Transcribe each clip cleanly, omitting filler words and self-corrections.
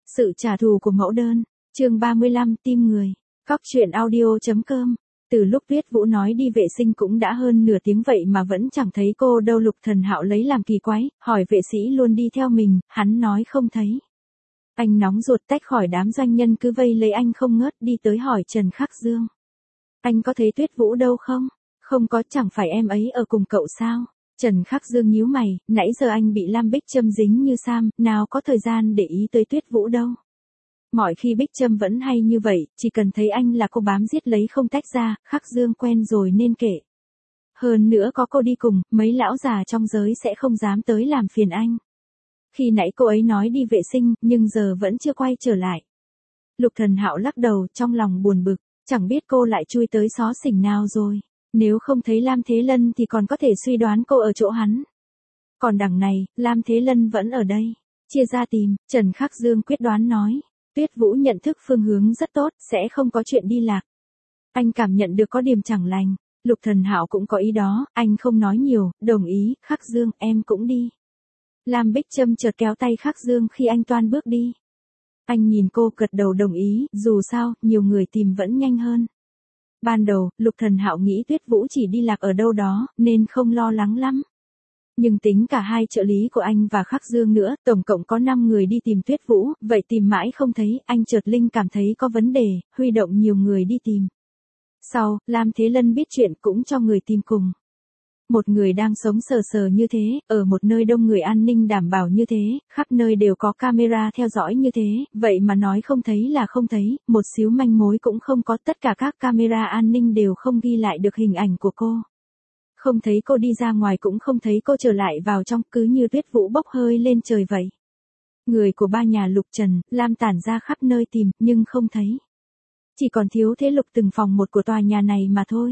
Sự trả thù của mẫu đơn, chương 35 tim người, Cóc truyện audio.com. Từ lúc Tuyết Vũ nói đi vệ sinh cũng đã hơn nửa tiếng vậy mà vẫn chẳng thấy cô đâu. Lục Thần Hạo lấy làm kỳ quái, hỏi vệ sĩ luôn đi theo mình, hắn nói không thấy. Anh nóng ruột tách khỏi đám doanh nhân cứ vây lấy anh không ngớt, đi tới hỏi Trần Khắc Dương. Anh có thấy Tuyết Vũ đâu không? Không có, chẳng phải em ấy ở cùng cậu sao? Trần Khắc Dương nhíu mày, nãy giờ anh bị Lam Bích Trâm dính như Sam, nào có thời gian để ý tới Tuyết Vũ đâu. Mọi khi Bích Trâm vẫn hay như vậy, chỉ cần thấy anh là cô bám giết lấy không tách ra, Khắc Dương quen rồi nên kệ. Hơn nữa có cô đi cùng, mấy lão già trong giới sẽ không dám tới làm phiền anh. Khi nãy cô ấy nói đi vệ sinh, nhưng giờ vẫn chưa quay trở lại. Lục Thần Hạo lắc đầu, trong lòng buồn bực, chẳng biết cô lại chui tới xó xỉnh nào rồi. Nếu không thấy Lam Thế Lân thì còn có thể suy đoán cô ở chỗ hắn. Còn đằng này, Lam Thế Lân vẫn ở đây. Chia ra tìm, Trần Khắc Dương quyết đoán nói. Tuyết Vũ nhận thức phương hướng rất tốt, sẽ không có chuyện đi lạc. Anh cảm nhận được có điểm chẳng lành. Lục Thần Hạo cũng có ý đó, anh không nói nhiều, đồng ý, Khắc Dương, em cũng đi. Lam Bích Trâm chợt kéo tay Khắc Dương khi anh toan bước đi. Anh nhìn cô gật đầu đồng ý, dù sao, nhiều người tìm vẫn nhanh hơn. Ban đầu, Lục Thần Hạo nghĩ Tuyết Vũ chỉ đi lạc ở đâu đó, nên không lo lắng lắm. Nhưng tính cả hai trợ lý của anh và Khắc Dương nữa, tổng cộng có 5 người đi tìm Tuyết Vũ, vậy tìm mãi không thấy, anh chợt linh cảm thấy có vấn đề, huy động nhiều người đi tìm. Sau, Lam Thế Lân biết chuyện cũng cho người tìm cùng. Một người đang sống sờ sờ như thế, ở một nơi đông người an ninh đảm bảo như thế, khắp nơi đều có camera theo dõi như thế, vậy mà nói không thấy là không thấy, một xíu manh mối cũng không có, tất cả các camera an ninh đều không ghi lại được hình ảnh của cô. Không thấy cô đi ra ngoài cũng không thấy cô trở lại vào trong, cứ như Tuyết Vũ bốc hơi lên trời vậy. Người của ba nhà Lục Trần, Lam tản ra khắp nơi tìm, nhưng không thấy. Chỉ còn thiếu thế Lục từng phòng một của tòa nhà này mà thôi.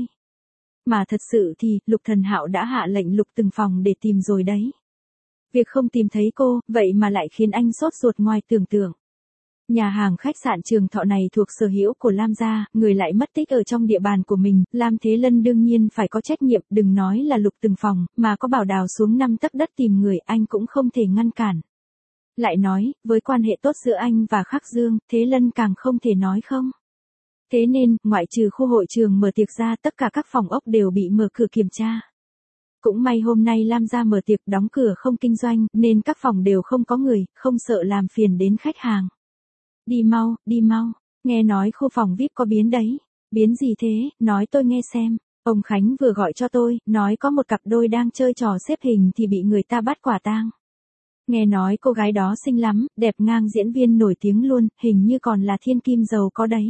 Mà thật sự thì, Lục Thần Hạo đã hạ lệnh Lục từng phòng để tìm rồi đấy. Việc không tìm thấy cô, vậy mà lại khiến anh sốt ruột ngoài tưởng tượng. Nhà hàng khách sạn Trường Thọ này thuộc sở hữu của Lam gia, người lại mất tích ở trong địa bàn của mình, Lam Thế Lân đương nhiên phải có trách nhiệm, đừng nói là Lục từng phòng, mà có bảo đào xuống 5 tấc đất tìm người anh cũng không thể ngăn cản. Lại nói, với quan hệ tốt giữa anh và Khắc Dương, Thế Lân càng không thể nói không. Thế nên, ngoại trừ khu hội trường mở tiệc ra, tất cả các phòng ốc đều bị mở cửa kiểm tra. Cũng may hôm nay Lam gia mở tiệc đóng cửa không kinh doanh, nên các phòng đều không có người, không sợ làm phiền đến khách hàng. Đi mau, nghe nói khu phòng VIP có biến đấy. Biến gì thế, nói tôi nghe xem. Ông Khánh vừa gọi cho tôi, nói có một cặp đôi đang chơi trò xếp hình thì bị người ta bắt quả tang. Nghe nói cô gái đó xinh lắm, đẹp ngang diễn viên nổi tiếng luôn, hình như còn là thiên kim giàu có đấy.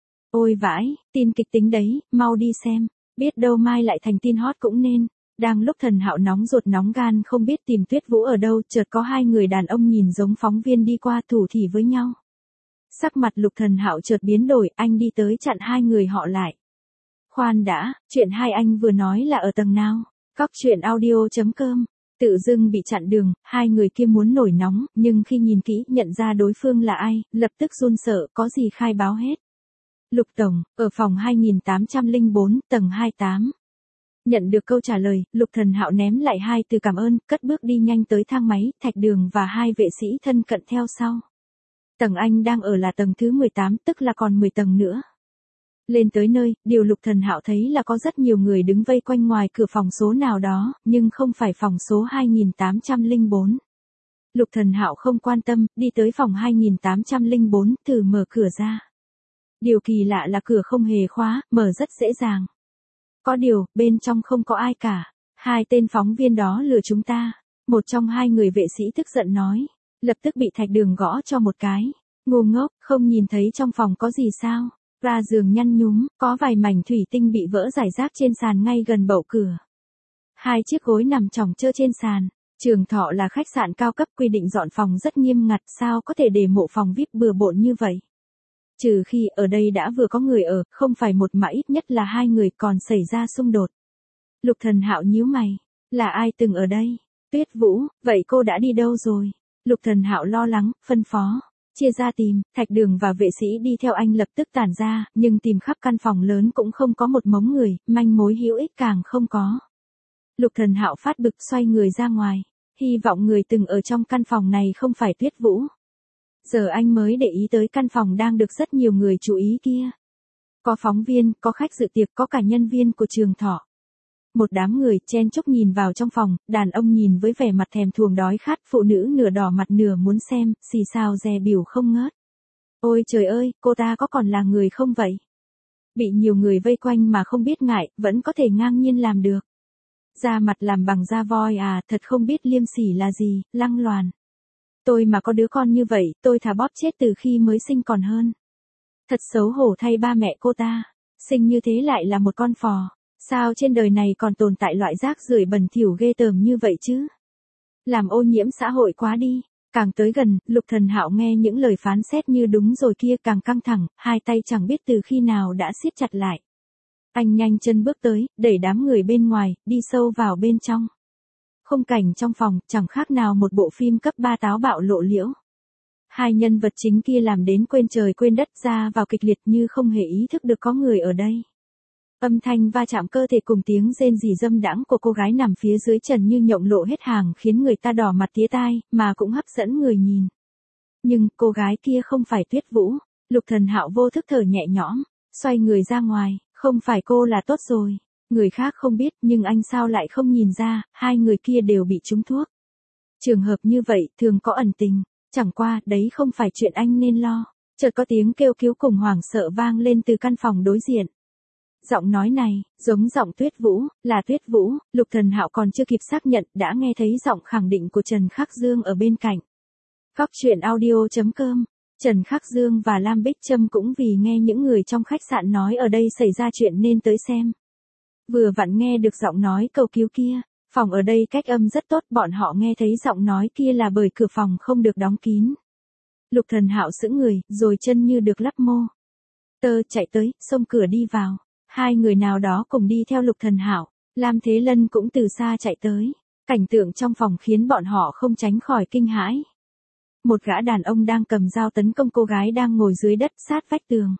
Ôi vãi, tin kịch tính đấy, mau đi xem, biết đâu mai lại thành tin hot cũng nên. Đang lúc Thần Hạo nóng ruột nóng gan không biết tìm Tuyết Vũ ở đâu, chợt có hai người đàn ông nhìn giống phóng viên đi qua thủ thỉ với nhau. Sắc mặt Lục Thần Hạo chợt biến đổi, anh đi tới chặn hai người họ lại. Khoan đã, chuyện hai anh vừa nói là ở tầng nào? Cóc truyện audio.com. Tự dưng bị chặn đường, hai người kia muốn nổi nóng, nhưng khi nhìn kỹ nhận ra đối phương là ai, lập tức run sợ, có gì khai báo hết. Lục Tổng, ở phòng 2804, tầng 28. Nhận được câu trả lời, Lục Thần Hạo ném lại hai từ cảm ơn, cất bước đi nhanh tới thang máy, Thạch Đường và hai vệ sĩ thân cận theo sau. Tầng anh đang ở là tầng thứ 18, tức là còn 10 tầng nữa. Lên tới nơi, điều Lục Thần Hạo thấy là có rất nhiều người đứng vây quanh ngoài cửa phòng số nào đó, nhưng không phải phòng số 2804. Lục Thần Hạo không quan tâm, đi tới phòng 2804, thử mở cửa ra. Điều kỳ lạ là cửa không hề khóa, mở rất dễ dàng. Có điều, bên trong không có ai cả. Hai tên phóng viên đó lừa chúng ta. Một trong hai người vệ sĩ tức giận nói. Lập tức bị Thạch Đường gõ cho một cái. Ngu ngốc, không nhìn thấy trong phòng có gì sao? Ra giường nhăn nhúm, có vài mảnh thủy tinh bị vỡ rải rác trên sàn ngay gần bậu cửa. Hai chiếc gối nằm chồng chơ trên sàn. Trường Thọ là khách sạn cao cấp, quy định dọn phòng rất nghiêm ngặt, sao có thể để mộ phòng VIP bừa bộn như vậy? Trừ khi ở đây đã vừa có người ở, không phải một mà ít nhất là hai người, còn xảy ra xung đột. Lục Thần Hạo nhíu mày, là ai từng ở đây? Tuyết Vũ, vậy cô đã đi đâu rồi? Lục Thần Hạo lo lắng, phân phó, chia ra tìm, Thạch Đường và vệ sĩ đi theo anh lập tức tản ra, nhưng tìm khắp căn phòng lớn cũng không có một mống người, manh mối hữu ích càng không có. Lục Thần Hạo phát bực xoay người ra ngoài, hy vọng người từng ở trong căn phòng này không phải Tuyết Vũ. Giờ anh mới để ý tới căn phòng đang được rất nhiều người chú ý kia. Có phóng viên, có khách dự tiệc, có cả nhân viên của trường thọ. Một đám người chen chúc nhìn vào trong phòng, đàn ông nhìn với vẻ mặt thèm thuồng đói khát, phụ nữ nửa đỏ mặt nửa muốn xem, xì xào dè bỉu không ngớt. Ôi trời ơi, cô ta có còn là người không vậy? Bị nhiều người vây quanh mà không biết ngại, vẫn có thể ngang nhiên làm được. Da mặt làm bằng da voi à, thật không biết liêm sỉ là gì, lăng loàn. Tôi mà có đứa con như vậy, tôi thà bóp chết từ khi mới sinh còn hơn. Thật xấu hổ thay ba mẹ cô ta, sinh như thế lại là một con phò. Sao trên đời này còn tồn tại loại rác rưởi bẩn thỉu ghê tởm như vậy chứ? Làm ô nhiễm xã hội quá đi. Càng tới gần, Lục Thần Hạo nghe những lời phán xét như đúng rồi kia càng căng thẳng, hai tay chẳng biết từ khi nào đã siết chặt lại. Anh nhanh chân bước tới, đẩy đám người bên ngoài, đi sâu vào bên trong. Khung cảnh trong phòng, chẳng khác nào một bộ phim cấp 3 táo bạo lộ liễu. Hai nhân vật chính kia làm đến quên trời quên đất ra vào kịch liệt như không hề ý thức được có người ở đây. Âm thanh va chạm cơ thể cùng tiếng rên rỉ dâm đãng của cô gái nằm phía dưới trần như nhộng lộ hết hàng khiến người ta đỏ mặt tía tai, mà cũng hấp dẫn người nhìn. Nhưng cô gái kia không phải Tuyết Vũ. Lục Thần Hạo vô thức thở nhẹ nhõm, xoay người ra ngoài, không phải cô là tốt rồi. Người khác không biết nhưng anh sao lại không nhìn ra, hai người kia đều bị trúng thuốc. Trường hợp như vậy thường có ẩn tình, chẳng qua đấy không phải chuyện anh nên lo. Chợt có tiếng kêu cứu cùng hoảng sợ vang lên từ căn phòng đối diện. Giọng nói này, giống giọng Tuyết Vũ, là Tuyết Vũ. Lục Thần Hạo còn chưa kịp xác nhận đã nghe thấy giọng khẳng định của Trần Khắc Dương ở bên cạnh. Góc truyện audio.com. Trần Khắc Dương và Lam Bích Trâm cũng vì nghe những người trong khách sạn nói ở đây xảy ra chuyện nên tới xem. Vừa vặn nghe được giọng nói cầu cứu kia, phòng ở đây cách âm rất tốt, bọn họ nghe thấy giọng nói kia là bởi cửa phòng không được đóng kín. Lục Thần Hạo sững người, rồi chân như được lắp mô. Tơ chạy tới, xông cửa đi vào. Hai người nào đó cùng đi theo Lục Thần Hạo, Lam Thế Lân cũng từ xa chạy tới. Cảnh tượng trong phòng khiến bọn họ không tránh khỏi kinh hãi. Một gã đàn ông đang cầm dao tấn công cô gái đang ngồi dưới đất sát vách tường.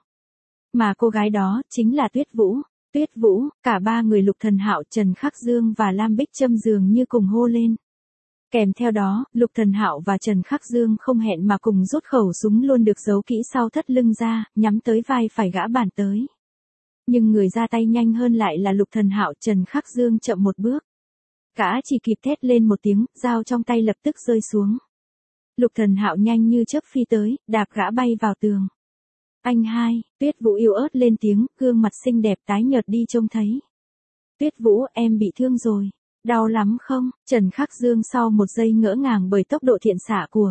Mà cô gái đó chính là Tuyết Vũ. Tuyết Vũ, cả ba người Lục Thần Hạo, Trần Khắc Dương và Lam Bích Trâm dường như cùng hô lên. Kèm theo đó, Lục Thần Hạo và Trần Khắc Dương không hẹn mà cùng rút khẩu súng luôn được giấu kỹ sau thắt lưng ra, nhắm tới vai phải gã bàn tới. Nhưng người ra tay nhanh hơn lại là Lục Thần Hạo, Trần Khắc Dương chậm một bước. Gã chỉ kịp thét lên một tiếng, dao trong tay lập tức rơi xuống. Lục Thần Hạo nhanh như chớp phi tới, đạp gã bay vào tường. Anh hai, Tuyết Vũ yếu ớt lên tiếng, gương mặt xinh đẹp tái nhợt đi trông thấy. Tuyết Vũ, em bị thương rồi. Đau lắm không? Trần Khắc Dương sau một giây ngỡ ngàng bởi tốc độ thiện xạ của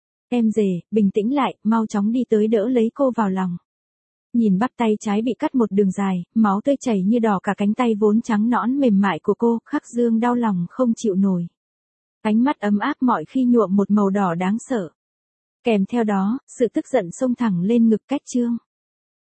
em rể, bình tĩnh lại, mau chóng đi tới đỡ lấy cô vào lòng. Nhìn bắp tay trái bị cắt một đường dài, máu tươi chảy như đỏ cả cánh tay vốn trắng nõn mềm mại của cô, Khắc Dương đau lòng không chịu nổi. Ánh mắt ấm áp mọi khi nhuộm một màu đỏ đáng sợ. Kèm theo đó, sự tức giận xông thẳng lên ngực Cách Trương.